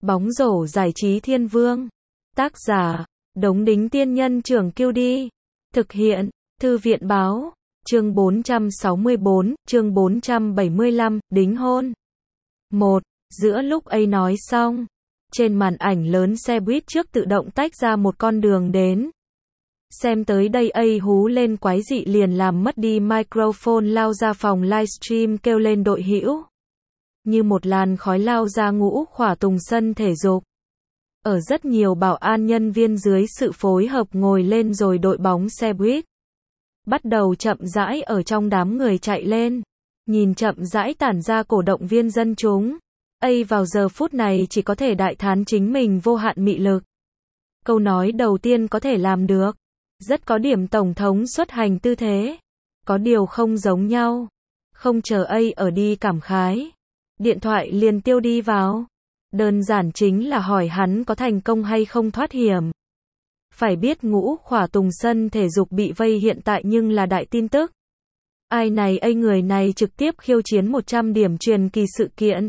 Bóng rổ giải trí thiên vương. Tác giả, Đống Đính Tiên Nhân Trưởng Kiêu Đi. Thực hiện, Thư viện Báo. Chương 464, chương 475, đính hôn. 1. Giữa lúc ấy nói xong, trên màn ảnh lớn xe buýt trước tự động tách ra một con đường đến. Xem tới đây ấy hú lên quái dị liền làm mất đi microphone, lao ra phòng livestream kêu lên đội hữu. Như một làn khói lao ra Ngũ Khỏa Tùng sân thể dục. Ở rất nhiều bảo an nhân viên dưới sự phối hợp ngồi lên rồi đội bóng xe buýt bắt đầu chậm rãi ở trong đám người chạy lên, nhìn chậm rãi tản ra cổ động viên dân chúng. Ấy vào giờ phút này chỉ có thể đại thán chính mình vô hạn mị lực. Câu nói đầu tiên có thể làm được. Rất có điểm tổng thống xuất hành tư thế. Có điều không giống nhau. Không chờ ấy ở đi cảm khái. Điện thoại liền tiêu đi vào. Đơn giản chính là hỏi hắn có thành công hay không thoát hiểm. Phải biết Ngũ Khỏa Tùng sân thể dục bị vây hiện tại nhưng là đại tin tức. Ai này ấy người này trực tiếp khiêu chiến 100 điểm truyền kỳ sự kiện.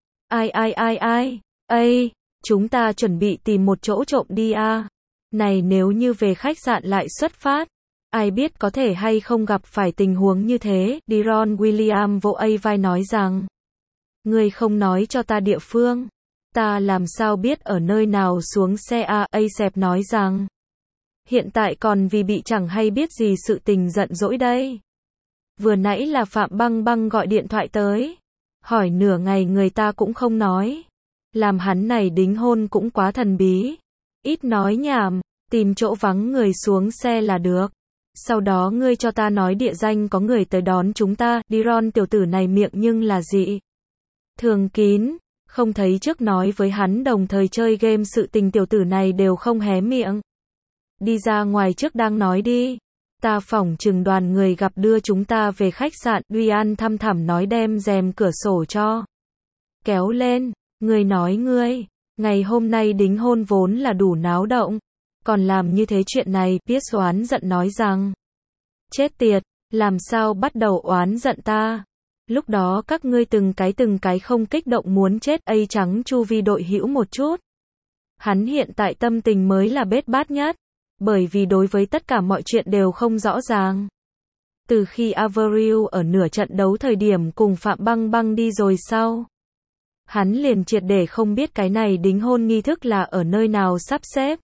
Ai. Ây, chúng ta chuẩn bị tìm một chỗ trộm đi à. Này nếu như về khách sạn lại xuất phát. Ai biết có thể hay không gặp phải tình huống như thế. Deron Williams vỗ ấy vai nói rằng. Ngươi không nói cho ta địa phương. Ta làm sao biết ở nơi nào xuống xe à. Asep nói rằng. Hiện tại còn vì bị chẳng hay biết gì sự tình giận dỗi đây. Vừa nãy là Phạm Băng Băng gọi điện thoại tới. Hỏi nửa ngày người ta cũng không nói. Làm hắn này đính hôn cũng quá thần bí. Ít nói nhảm, tìm chỗ vắng người xuống xe là được. Sau đó ngươi cho ta nói địa danh có người tới đón chúng ta. Deron tiểu tử này miệng nhưng là dị thường kín. Không thấy trước nói với hắn đồng thời chơi game sự tình tiểu tử này đều không hé miệng. Đi ra ngoài trước đang nói đi. Ta phỏng chừng đoàn người gặp đưa chúng ta về khách sạn. Duyan thăm thẳm nói đem rèm cửa sổ cho kéo lên. Ngươi nói ngươi, ngày hôm nay đính hôn vốn là đủ náo động. Còn làm như thế chuyện này. Pierce oán giận nói rằng. Chết tiệt, làm sao bắt đầu oán giận ta. Lúc đó các ngươi từng cái không kích động muốn chết. Ấy trắng chu vi đội hữu một chút. Hắn hiện tại tâm tình mới là bết bát nhất. Bởi vì đối với tất cả mọi chuyện đều không rõ ràng. Từ khi Avril ở nửa trận đấu thời điểm cùng Phạm Băng Băng đi rồi sau. Hắn liền triệt để không biết cái này đính hôn nghi thức là ở nơi nào sắp xếp.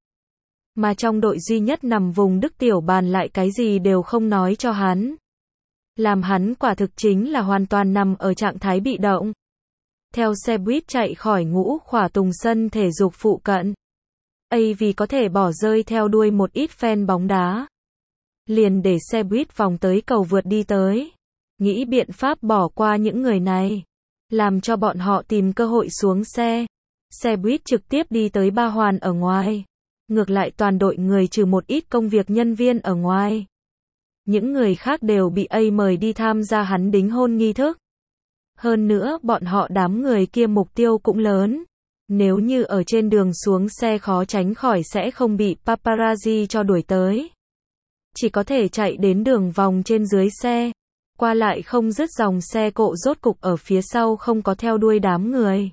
Mà trong đội duy nhất nằm vùng Đức Tiểu Bàn lại cái gì đều không nói cho hắn. Làm hắn quả thực chính là hoàn toàn nằm ở trạng thái bị động. Theo xe buýt chạy khỏi Ngũ Khỏa Tùng sân thể dục phụ cận. Ấy vì có thể bỏ rơi theo đuôi một ít fan bóng đá. Liền để xe buýt vòng tới cầu vượt đi tới. Nghĩ biện pháp bỏ qua những người này. Làm cho bọn họ tìm cơ hội xuống xe. Xe buýt trực tiếp đi tới Ba Hoàn ở ngoài. Ngược lại toàn đội người trừ một ít công việc nhân viên ở ngoài. Những người khác đều bị A mời đi tham gia hắn đính hôn nghi thức. Hơn nữa bọn họ đám người kia mục tiêu cũng lớn. Nếu như ở trên đường xuống xe khó tránh khỏi sẽ không bị paparazzi cho đuổi tới. Chỉ có thể chạy đến đường vòng trên dưới xe. Qua lại không dứt dòng xe cộ rốt cục ở phía sau không có theo đuôi đám người.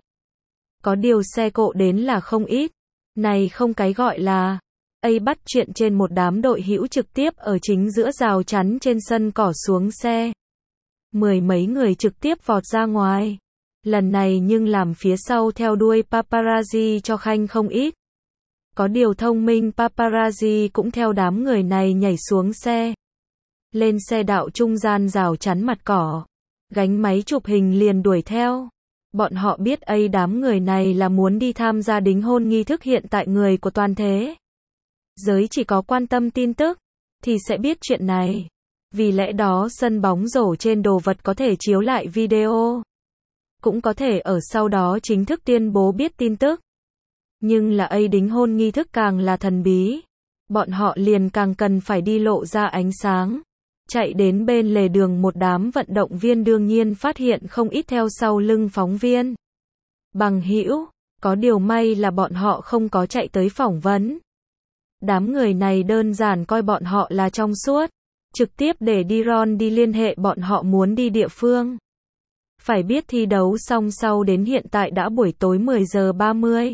Có điều xe cộ đến là không ít. Này không cái gọi là. A bắt chuyện trên một đám đội hữu trực tiếp ở chính giữa rào chắn trên sân cỏ xuống xe. Mười mấy người trực tiếp vọt ra ngoài. Lần này nhưng làm phía sau theo đuôi paparazzi cho khanh không ít. Có điều thông minh paparazzi cũng theo đám người này nhảy xuống xe. Lên xe đạo trung gian rào chắn mặt cỏ. Gánh máy chụp hình liền đuổi theo. Bọn họ biết A đám người này là muốn đi tham gia đính hôn nghi thức hiện tại người của toàn thế giới chỉ có quan tâm tin tức thì sẽ biết chuyện này. Vì lẽ đó sân bóng rổ trên đồ vật có thể chiếu lại video. Cũng có thể ở sau đó chính thức tuyên bố biết tin tức. Nhưng là A đính hôn nghi thức càng là thần bí. Bọn họ liền càng cần phải đi lộ ra ánh sáng. Chạy đến bên lề đường một đám vận động viên đương nhiên phát hiện không ít theo sau lưng phóng viên. Bằng hữu, có điều may là bọn họ không có chạy tới phỏng vấn. Đám người này đơn giản coi bọn họ là trong suốt. Trực tiếp để Deron đi liên hệ bọn họ muốn đi địa phương. Phải biết thi đấu xong sau đến hiện tại đã buổi tối 10 giờ 30.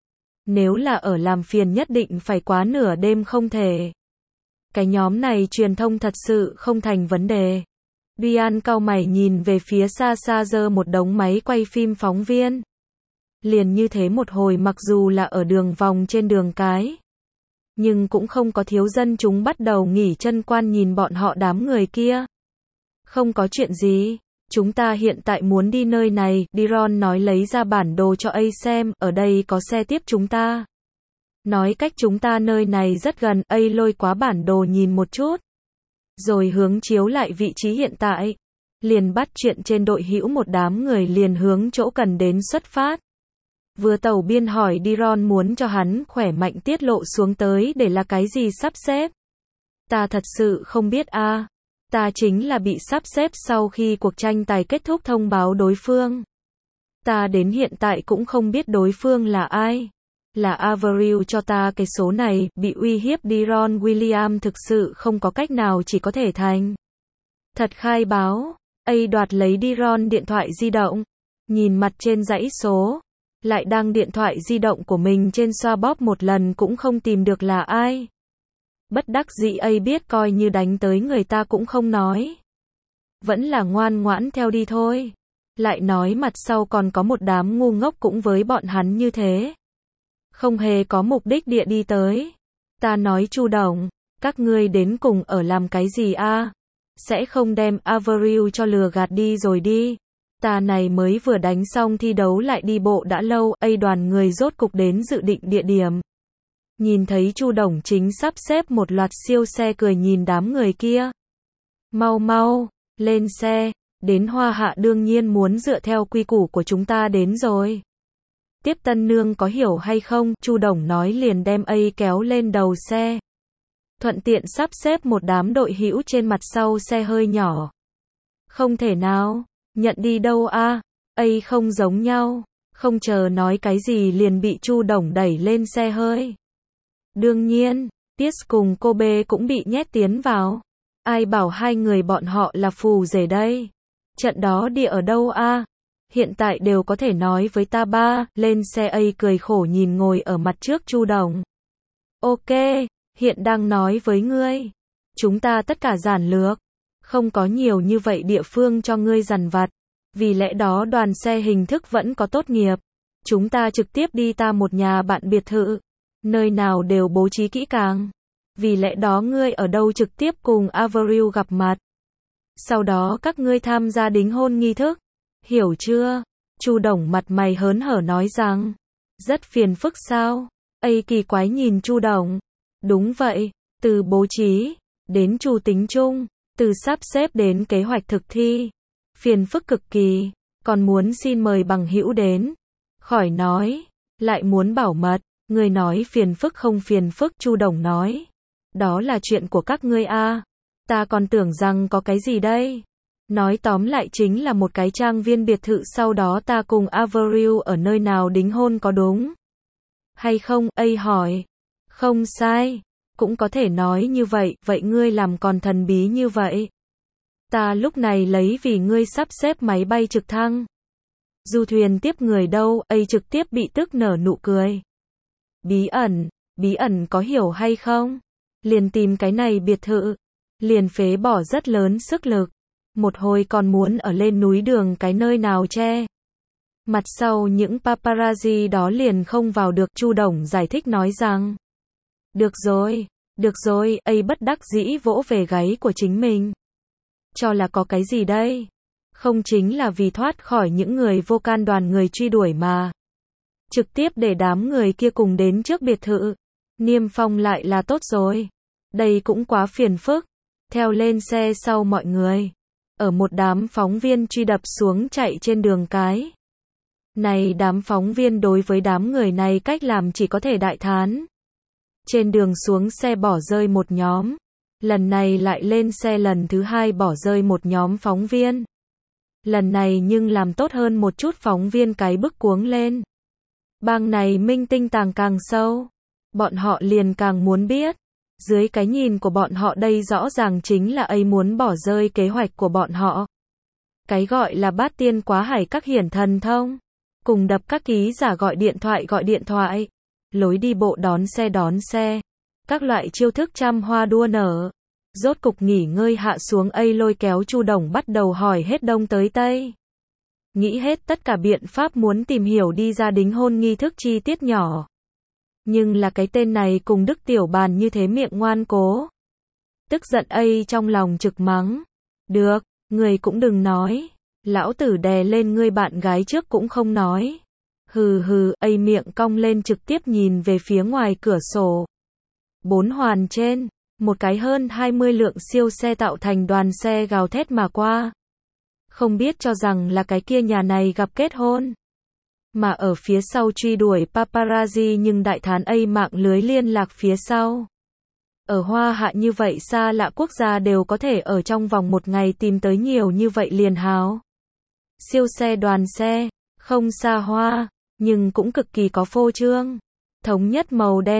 Nếu là ở làm phiền nhất định phải quá nửa đêm không thể. Cái nhóm này truyền thông thật sự không thành vấn đề. Dian cau mày nhìn về phía xa xa giơ một đống máy quay phim phóng viên. Liền như thế một hồi mặc dù là ở đường vòng trên đường cái. Nhưng cũng không có thiếu dân chúng bắt đầu nghỉ chân quan nhìn bọn họ đám người kia. Không có chuyện gì. Chúng ta hiện tại muốn đi nơi này, Diron nói lấy ra bản đồ cho A xem, ở đây có xe tiếp chúng ta. Nói cách chúng ta nơi này rất gần, A lôi quá bản đồ nhìn một chút. Rồi hướng chiếu lại vị trí hiện tại. Liền bắt chuyện trên đội hữu một đám người liền hướng chỗ cần đến xuất phát. Vừa tàu biên hỏi Diron muốn cho hắn khỏe mạnh tiết lộ xuống tới để là cái gì sắp xếp. Ta thật sự không biết a. Ta chính là bị sắp xếp sau khi cuộc tranh tài kết thúc thông báo đối phương. Ta đến hiện tại cũng không biết đối phương là ai. Là Avril cho ta cái số này, bị uy hiếp Diron William thực sự không có cách nào chỉ có thể thành. Thật khai báo, A đoạt lấy Diron điện thoại di động, nhìn mặt trên dãy số, lại đăng điện thoại di động của mình trên xoa bóp một lần cũng không tìm được là ai. Bất đắc dĩ A biết coi như đánh tới người ta cũng không nói. Vẫn là ngoan ngoãn theo đi thôi. Lại nói mặt sau còn có một đám ngu ngốc cũng với bọn hắn như thế. Không hề có mục đích địa đi tới. Ta nói Chu Đồng, các ngươi đến cùng ở làm cái gì a? Sẽ không đem Avril cho lừa gạt đi rồi đi. Ta này mới vừa đánh xong thi đấu lại đi bộ đã lâu, A đoàn người rốt cục đến dự định địa điểm. Nhìn thấy Chu Đồng chính sắp xếp một loạt siêu xe cười nhìn đám người kia. Mau mau, lên xe, đến Hoa Hạ đương nhiên muốn dựa theo quy củ của chúng ta đến rồi. Tiếp tân nương có hiểu hay không, Chu Đồng nói liền đem A kéo lên đầu xe. Thuận tiện sắp xếp một đám đội hữu trên mặt sau xe hơi nhỏ. Không thể nào, nhận đi đâu a? A không giống nhau, không chờ nói cái gì liền bị Chu Đồng đẩy lên xe hơi. Đương nhiên, Tiết cùng cô bê cũng bị nhét tiến vào. Ai bảo hai người bọn họ là phù rể đây? Trận đó địa ở đâu a? Hiện tại đều có thể nói với ta ba, lên xe. A cười khổ nhìn ngồi ở mặt trước Chu Đồng. Ok, hiện đang nói với ngươi. Chúng ta tất cả giản lược. Không có nhiều như vậy địa phương cho ngươi dằn vặt. Vì lẽ đó đoàn xe hình thức vẫn có tốt nghiệp. Chúng ta trực tiếp đi ta một nhà bạn biệt thự. Nơi nào đều bố trí kỹ càng. Vì lẽ đó ngươi ở đâu trực tiếp cùng Avril gặp mặt. Sau đó các ngươi tham gia đính hôn nghi thức. Hiểu chưa? Chu Đồng mặt mày hớn hở nói rằng. Rất phiền phức sao? A kỳ quái nhìn Chu Đồng. Đúng vậy, từ bố trí, đến chủ tính chung, từ sắp xếp đến kế hoạch thực thi. Phiền phức cực kỳ, còn muốn xin mời bằng hữu đến. Khỏi nói, lại muốn bảo mật, người nói phiền phức không phiền phức, Chu Đồng nói. Đó là chuyện của các ngươi a. Ta còn tưởng rằng có cái gì đây. Nói tóm lại chính là một cái trang viên biệt thự, sau đó ta cùng Avril ở nơi nào đính hôn có đúng hay không? A hỏi. Không sai, cũng có thể nói như vậy, vậy ngươi làm còn thần bí như vậy. Ta lúc này lấy vì ngươi sắp xếp máy bay trực thăng. Du thuyền tiếp người đâu? A trực tiếp bị tức nở nụ cười. Bí ẩn có hiểu hay không? Liền tìm cái này biệt thự, liền phế bỏ rất lớn sức lực. Một hồi còn muốn ở lên núi đường cái nơi nào che. Mặt sau những paparazzi đó liền không vào được, Chu Đồng giải thích nói rằng. Được rồi, A bất đắc dĩ vỗ về gáy của chính mình. Cho là có cái gì đây? Không chính là vì thoát khỏi những người vô can đoàn người truy đuổi mà. Trực tiếp để đám người kia cùng đến trước biệt thự. Niêm phong lại là tốt rồi. Đây cũng quá phiền phức. Theo lên xe sau mọi người. Ở một đám phóng viên truy đập xuống chạy trên đường cái. Này đám phóng viên đối với đám người này cách làm chỉ có thể đại thán. Trên đường xuống xe bỏ rơi một nhóm. Lần này lại lên xe lần thứ hai bỏ rơi một nhóm phóng viên. Lần này nhưng làm tốt hơn một chút, phóng viên cái bức cuống lên. Bang này minh tinh tàng càng sâu. Bọn họ liền càng muốn biết. Dưới cái nhìn của bọn họ đây rõ ràng chính là A muốn bỏ rơi kế hoạch của bọn họ. Cái gọi là bát tiên quá hải các hiển thần thông. Cùng đập các ký giả gọi điện thoại. Lối đi bộ đón xe. Các loại chiêu thức trăm hoa đua nở. Rốt cục nghỉ ngơi hạ xuống lôi kéo Chu Đồng bắt đầu hỏi hết đông tới tây. Nghĩ hết tất cả biện pháp muốn tìm hiểu đi ra đính hôn nghi thức chi tiết nhỏ. Nhưng là cái tên này cùng Đức Tiểu Bàn như thế miệng ngoan cố. Tức giận trong lòng trực mắng. Được, người cũng đừng nói. Lão tử đè lên ngươi bạn gái trước cũng không nói. Hừ hừ, miệng cong lên trực tiếp nhìn về phía ngoài cửa sổ. 4 hoàn trên, một cái hơn 20 lượng siêu xe tạo thành đoàn xe gào thét mà qua. Không biết cho rằng là cái kia nhà này gặp kết hôn. Mà ở phía sau truy đuổi paparazzi nhưng đại thán mạng lưới liên lạc phía sau. Ở Hoa Hạ như vậy xa lạ quốc gia đều có thể ở trong vòng một ngày tìm tới nhiều như vậy liền hào. Siêu xe đoàn xe, không xa hoa, nhưng cũng cực kỳ có phô trương. Thống nhất màu đen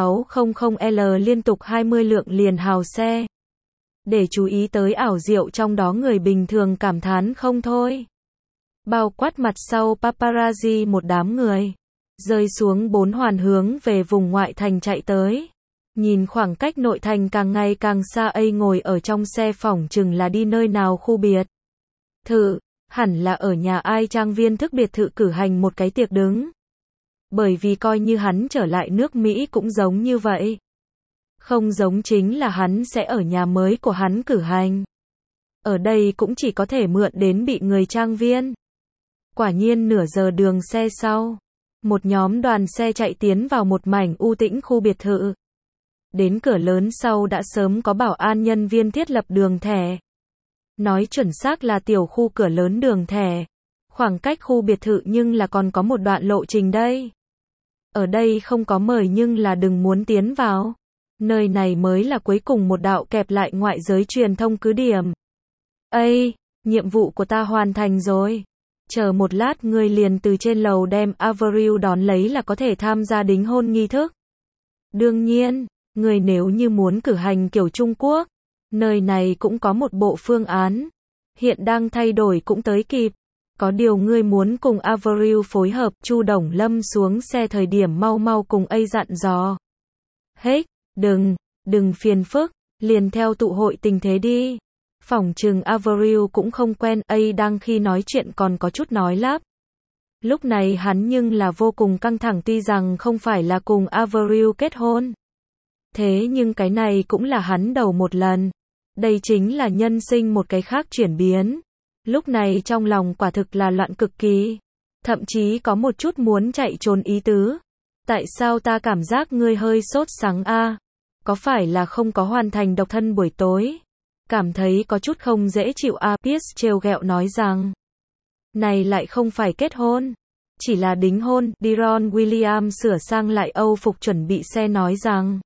S600L liên tục 20 lượng liền hào xe. Để chú ý tới ảo diệu trong đó người bình thường cảm thán không thôi. Bao quát mặt sau paparazzi một đám người. Rơi xuống 4 hoàn hướng về vùng ngoại thành chạy tới. Nhìn khoảng cách nội thành càng ngày càng xa ngồi ở trong xe phỏng chừng là đi nơi nào khu biệt thự, hẳn là ở nhà ai trang viên thức biệt thự cử hành một cái tiệc đứng. Bởi vì coi như hắn trở lại nước Mỹ cũng giống như vậy. Không giống chính là hắn sẽ ở nhà mới của hắn cử hành. Ở đây cũng chỉ có thể mượn đến bị người trang viên. Quả nhiên nửa giờ đường xe sau, một nhóm đoàn xe chạy tiến vào một mảnh u tĩnh khu biệt thự. Đến cửa lớn sau đã sớm có bảo an nhân viên thiết lập đường thẻ. Nói chuẩn xác là tiểu khu cửa lớn đường thẻ. Khoảng cách khu biệt thự nhưng là còn có một đoạn lộ trình đây. Ở đây không có mời nhưng là đừng muốn tiến vào. Nơi này mới là cuối cùng một đạo kẹp lại ngoại giới truyền thông cứ điểm. Nhiệm vụ của ta hoàn thành rồi. Chờ một lát ngươi liền từ trên lầu đem Avril đón lấy là có thể tham gia đính hôn nghi thức. Đương nhiên, ngươi nếu như muốn cử hành kiểu Trung Quốc, nơi này cũng có một bộ phương án. Hiện đang thay đổi cũng tới kịp. Có điều ngươi muốn cùng Avril phối hợp, Chu Đồng Lâm xuống xe thời điểm mau cùng dặn dò. Đừng phiền phức, liền theo tụ hội tình thế đi. Phỏng chừng Avril cũng không quen, đang khi nói chuyện còn có chút nói lắp. Lúc này hắn nhưng là vô cùng căng thẳng tuy rằng không phải là cùng Avril kết hôn. Thế nhưng cái này cũng là hắn đầu một lần. Đây chính là nhân sinh một cái khác chuyển biến. Lúc này trong lòng quả thực là loạn cực kỳ. Thậm chí có một chút muốn chạy trốn ý tứ. Tại sao ta cảm giác ngươi hơi sốt sắng a? Có phải là không có hoàn thành độc thân buổi tối? Cảm thấy có chút không dễ chịu a? Pierce trêu ghẹo nói rằng. Này lại không phải kết hôn. Chỉ là đính hôn. Deron Williams sửa sang lại âu phục chuẩn bị xe nói rằng.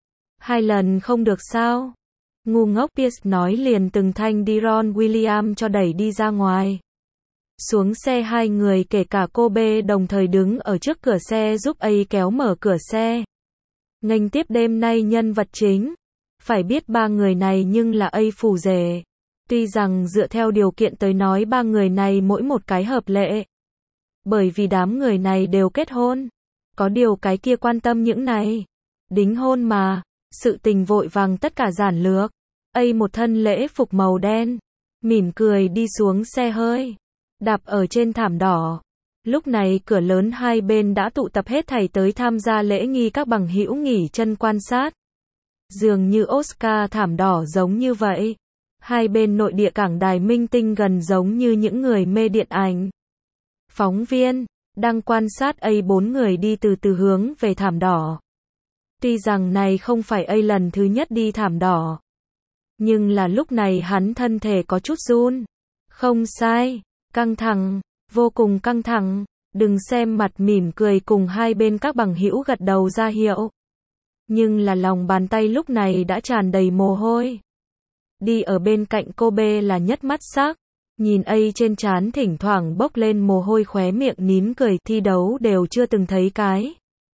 2 lần không được sao? Ngu ngốc Pierce nói liền từng thanh Deron Williams cho đẩy đi ra ngoài. Xuống xe hai người kể cả cô B đồng thời đứng ở trước cửa xe giúp kéo mở cửa xe. Nghênh tiếp đêm nay nhân vật chính. Phải biết ba người này nhưng là phù rể. Tuy rằng dựa theo điều kiện tới nói ba người này mỗi một cái hợp lệ. Bởi vì đám người này đều kết hôn. Có điều cái kia quan tâm những này. Đính hôn mà. Sự tình vội vàng tất cả giản lược. Một thân lễ phục màu đen. Mỉm cười đi xuống xe hơi. Đạp ở trên thảm đỏ. Lúc này cửa lớn hai bên đã tụ tập hết thảy tới tham gia lễ nghi các bằng hữu nghỉ chân quan sát. Dường như Oscar thảm đỏ giống như vậy. Hai bên nội địa cảng đài minh tinh gần giống như những người mê điện ảnh. Phóng viên đang quan sát 4 người đi từ từ hướng về thảm đỏ. Tuy rằng này không phải lần thứ nhất đi thảm đỏ. Nhưng là lúc này hắn thân thể có chút run. Không sai, căng thẳng, vô cùng căng thẳng. Đừng xem mặt mỉm cười cùng hai bên các bằng hữu gật đầu ra hiệu. Nhưng là lòng bàn tay lúc này đã tràn đầy mồ hôi. Đi ở bên cạnh cô B là nhất mắt sắc. Nhìn trên trán thỉnh thoảng bốc lên mồ hôi khóe miệng nín cười thi đấu đều chưa từng thấy cái.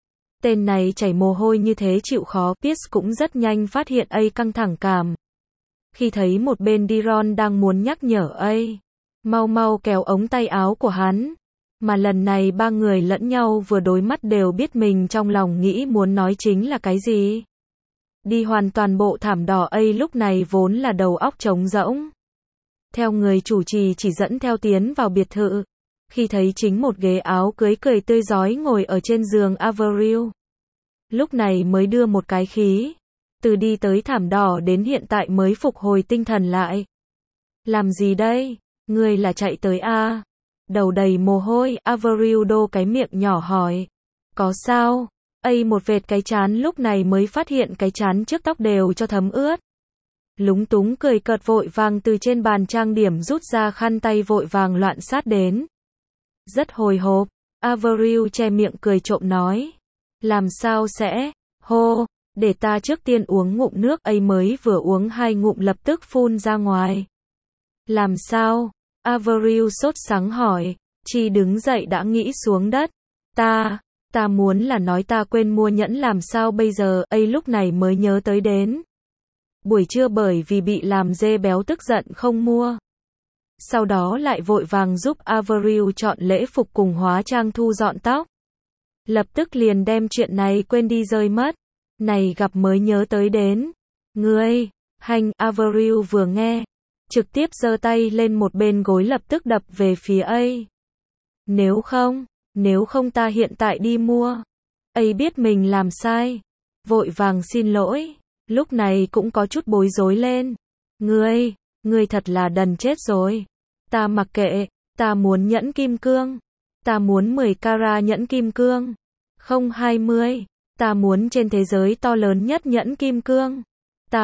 Tên này chảy mồ hôi như thế chịu khó Pierce cũng rất nhanh phát hiện căng thẳng cảm. Khi thấy một bên Deron đang muốn nhắc nhở mau mau kéo ống tay áo của hắn. Mà lần này ba người lẫn nhau vừa đối mắt đều biết mình trong lòng nghĩ muốn nói chính là cái gì. Đi hoàn toàn bộ thảm đỏ ấy lúc này vốn là đầu óc trống rỗng. Theo người chủ trì chỉ dẫn theo tiến vào biệt thự. Khi thấy chính một ghế áo cưới cười tươi rói ngồi ở trên giường Avril. Lúc này mới đưa một cái khí. Từ đi tới thảm đỏ đến hiện tại mới phục hồi tinh thần lại. Làm gì đây? Ngươi là chạy tới a? Đầu đầy mồ hôi, Avril đô cái miệng nhỏ hỏi. Có sao? Một vệt cái trán lúc này mới phát hiện cái trán trước tóc đều cho thấm ướt. Lúng túng cười cợt vội vàng từ trên bàn trang điểm rút ra khăn tay vội vàng loạn sát đến. Rất hồi hộp, Avril che miệng cười trộm nói. Làm sao sẽ? Hô, để ta trước tiên uống ngụm nước. Mới vừa uống 2 ngụm lập tức phun ra ngoài. Làm sao? Avril sốt sắng hỏi. Chi đứng dậy đã nghĩ xuống đất. Ta muốn là nói ta quên mua nhẫn làm sao bây giờ. Lúc này mới nhớ tới đến. Buổi trưa bởi vì bị làm dê béo tức giận không mua. Sau đó lại vội vàng giúp Avril chọn lễ phục cùng hóa trang thu dọn tóc. Lập tức liền đem chuyện này quên đi rơi mất. Này gặp mới nhớ tới đến. Ngươi, hành, Avril vừa nghe. Trực tiếp giơ tay lên một bên gối lập tức đập về phía A. Nếu không ta hiện tại đi mua. A biết mình làm sai. Vội vàng xin lỗi. Lúc này cũng có chút bối rối lên. Ngươi thật là đần chết rồi. Ta mặc kệ, ta muốn nhẫn kim cương. Ta muốn 10 carat nhẫn kim cương. Không 20. Ta muốn trên thế giới to lớn nhất nhẫn kim cương. Ta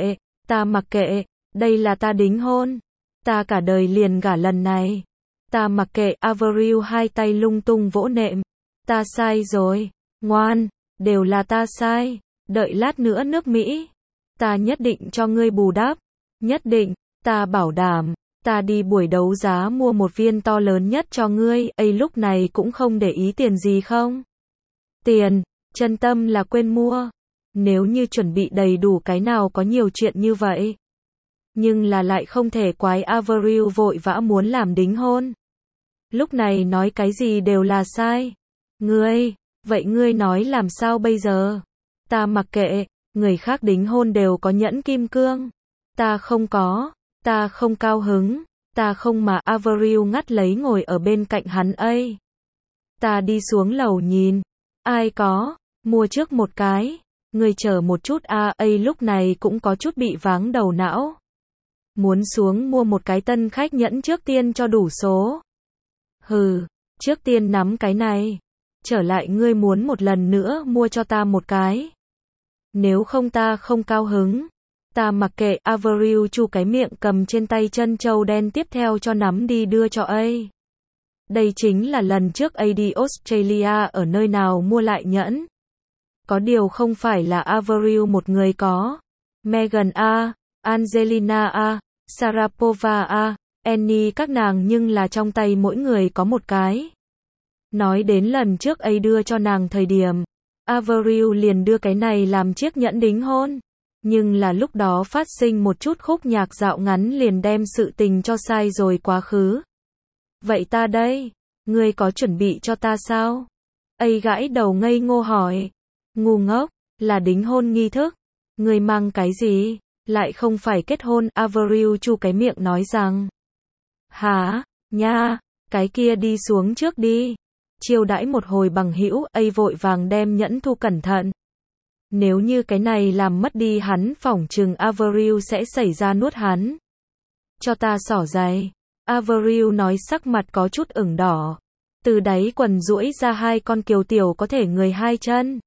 mặc kệ, đây là ta đính hôn. Ta cả đời liền gả lần này. Ta mặc kệ, Avril hai tay lung tung vỗ nệm. Ta sai rồi, ngoan, đều là ta sai. Đợi lát nữa nước Mỹ. Ta nhất định cho ngươi bù đắp. Nhất định, ta bảo đảm. Ta đi buổi đấu giá mua một viên to lớn nhất cho ngươi. Lúc này cũng không để ý tiền gì không? Tiền, chân tâm là quên mua. Nếu như chuẩn bị đầy đủ cái nào có nhiều chuyện như vậy. Nhưng là lại không thể quái Avril vội vã muốn làm đính hôn. Lúc này nói cái gì đều là sai. Vậy ngươi nói làm sao bây giờ? Ta mặc kệ, người khác đính hôn đều có nhẫn kim cương. Ta không có, ta không cao hứng, ta không mà Avril ngắt lấy ngồi ở bên cạnh hắn A. Ta đi xuống lầu nhìn, ai có, mua trước một cái, ngươi chờ một chút A. Lúc này cũng có chút bị váng đầu não. Muốn xuống mua một cái tân khách nhẫn trước tiên cho đủ số. Hừ, trước tiên nắm cái này. Trở lại ngươi muốn một lần nữa mua cho ta một cái. Nếu không ta không cao hứng. Ta mặc kệ, Avril chu cái miệng cầm trên tay chân châu đen tiếp theo cho nắm đi đưa cho A. Đây chính là lần trước A đi Australia ở nơi nào mua lại nhẫn. Có điều không phải là Avril một người có. Meghan A, Angelina A, Sharapova A, Annie các nàng nhưng là trong tay mỗi người có một cái. Nói đến lần trước A đưa cho nàng thời điểm, Avril liền đưa cái này làm chiếc nhẫn đính hôn. Nhưng là lúc đó phát sinh một chút khúc nhạc dạo ngắn liền đem sự tình cho sai rồi quá khứ. Vậy ta đây, ngươi có chuẩn bị cho ta sao? A gãi đầu ngây ngô hỏi. Ngu ngốc, là đính hôn nghi thức. Ngươi mang cái gì? Lại không phải kết hôn. Avril chu cái miệng nói rằng. Hả? Nha, cái kia đi xuống trước đi. Chiêu đãi một hồi bằng hữu. A vội vàng đem nhẫn thu cẩn thận. Nếu như cái này làm mất đi hắn phỏng chừng Avril sẽ xảy ra nuốt hắn. Cho ta xỏ giày. Avril nói sắc mặt có chút ửng đỏ. Từ đáy quần duỗi ra hai con kiều tiểu có thể người hai chân.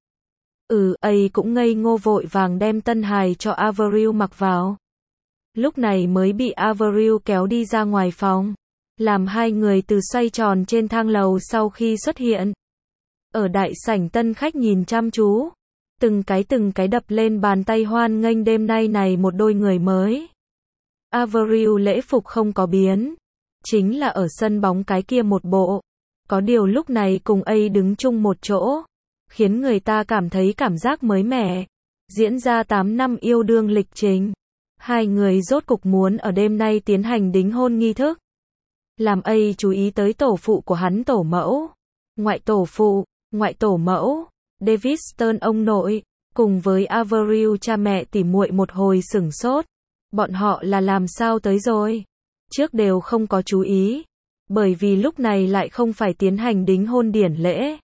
A cũng ngây ngô vội vàng đem tân hài cho Avril mặc vào. Lúc này mới bị Avril kéo đi ra ngoài phòng. Làm hai người từ xoay tròn trên thang lầu sau khi xuất hiện. Ở đại sảnh tân khách nhìn chăm chú. Từng cái đập lên bàn tay hoan nghênh đêm nay này một đôi người mới. Avril lễ phục không có biến. Chính là ở sân bóng cái kia một bộ. Có điều lúc này cùng A đứng chung một chỗ. Khiến người ta cảm thấy cảm giác mới mẻ. Diễn ra 8 năm yêu đương lịch trình. Hai người rốt cục muốn ở đêm nay tiến hành đính hôn nghi thức. làm A chú ý tới tổ phụ của hắn, tổ mẫu, ngoại tổ phụ, ngoại tổ mẫu, David Stern ông nội, cùng với Avril cha mẹ tỉ muội một hồi sửng sốt. Bọn họ là làm sao tới rồi? Trước đều không có chú ý, bởi vì lúc này lại không phải tiến hành đính hôn điển lễ,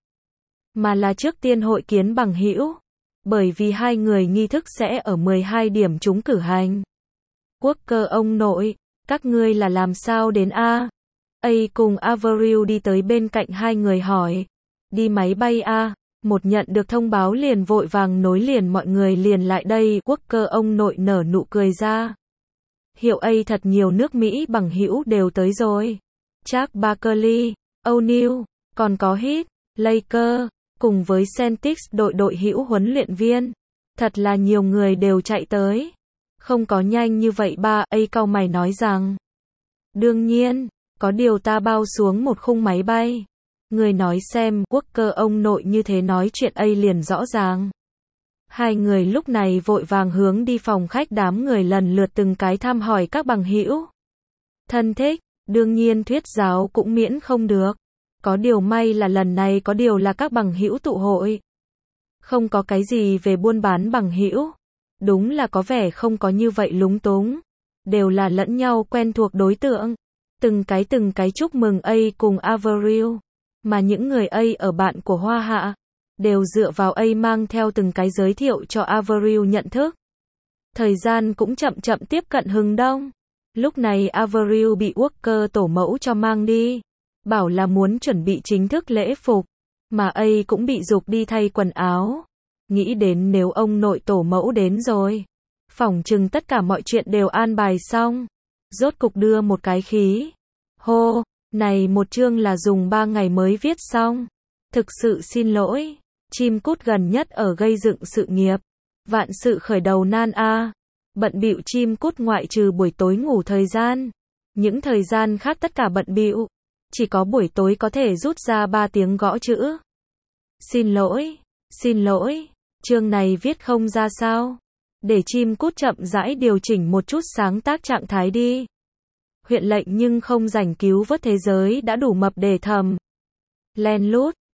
mà là trước tiên hội kiến bằng hữu, bởi vì hai người nghi thức sẽ ở 12 điểm chúng cử hành. Walker ông nội, các ngươi là làm sao đến a? A cùng Avril đi tới bên cạnh hai người hỏi. Đi máy bay a? Một nhận được thông báo liền vội vàng nối liền mọi người liền lại đây. Walker ông nội nở nụ cười ra. Hiệu A thật nhiều nước Mỹ bằng hữu đều tới rồi. Charles Barkley, O'Neal, còn có Heath Ledger, cùng với Celtics đội hữu huấn luyện viên. Thật là nhiều người đều chạy tới. Không có nhanh như vậy ba, A cau mày nói rằng. Đương nhiên, có điều ta bao xuống một khung máy bay. Người nói xem, Walker ông nội như thế nói chuyện A liền rõ ràng. Hai người lúc này vội vàng hướng đi phòng khách, đám người lần lượt từng cái thăm hỏi các bằng hữu. Thân thích, đương nhiên thuyết giáo cũng miễn không được. Có điều may là lần này có điều là các bằng hữu tụ hội. Không có cái gì về buôn bán bằng hữu. Đúng là có vẻ không có như vậy lúng túng. Đều là lẫn nhau quen thuộc đối tượng. Từng cái chúc mừng A cùng Avril. Mà những người A ở bạn của Hoa Hạ, đều dựa vào A mang theo từng cái giới thiệu cho Avril nhận thức. Thời gian cũng chậm tiếp cận hừng đông. Lúc này Avril bị Walker tổ mẫu cho mang đi. Bảo là muốn chuẩn bị chính thức lễ phục. Mà A cũng bị giục đi thay quần áo. Nghĩ đến nếu ông nội tổ mẫu đến rồi, phỏng chừng tất cả mọi chuyện đều an bài xong. Rốt cục đưa một cái khí. Hô, này một chương là dùng 3 ngày mới viết xong. Thực sự xin lỗi. Chim cút gần nhất ở gây dựng sự nghiệp. Vạn sự khởi đầu nan a. Bận bịu chim cút ngoại trừ buổi tối ngủ thời gian. Những thời gian khác tất cả bận bịu. Chỉ có buổi tối có thể rút ra 3 tiếng gõ chữ. Xin lỗi. Chương này viết không ra sao. Để chim cút chậm rãi điều chỉnh một chút sáng tác trạng thái đi. Huyện lệnh nhưng không rảnh cứu vớt thế giới đã đủ mập để thầm. Len lút,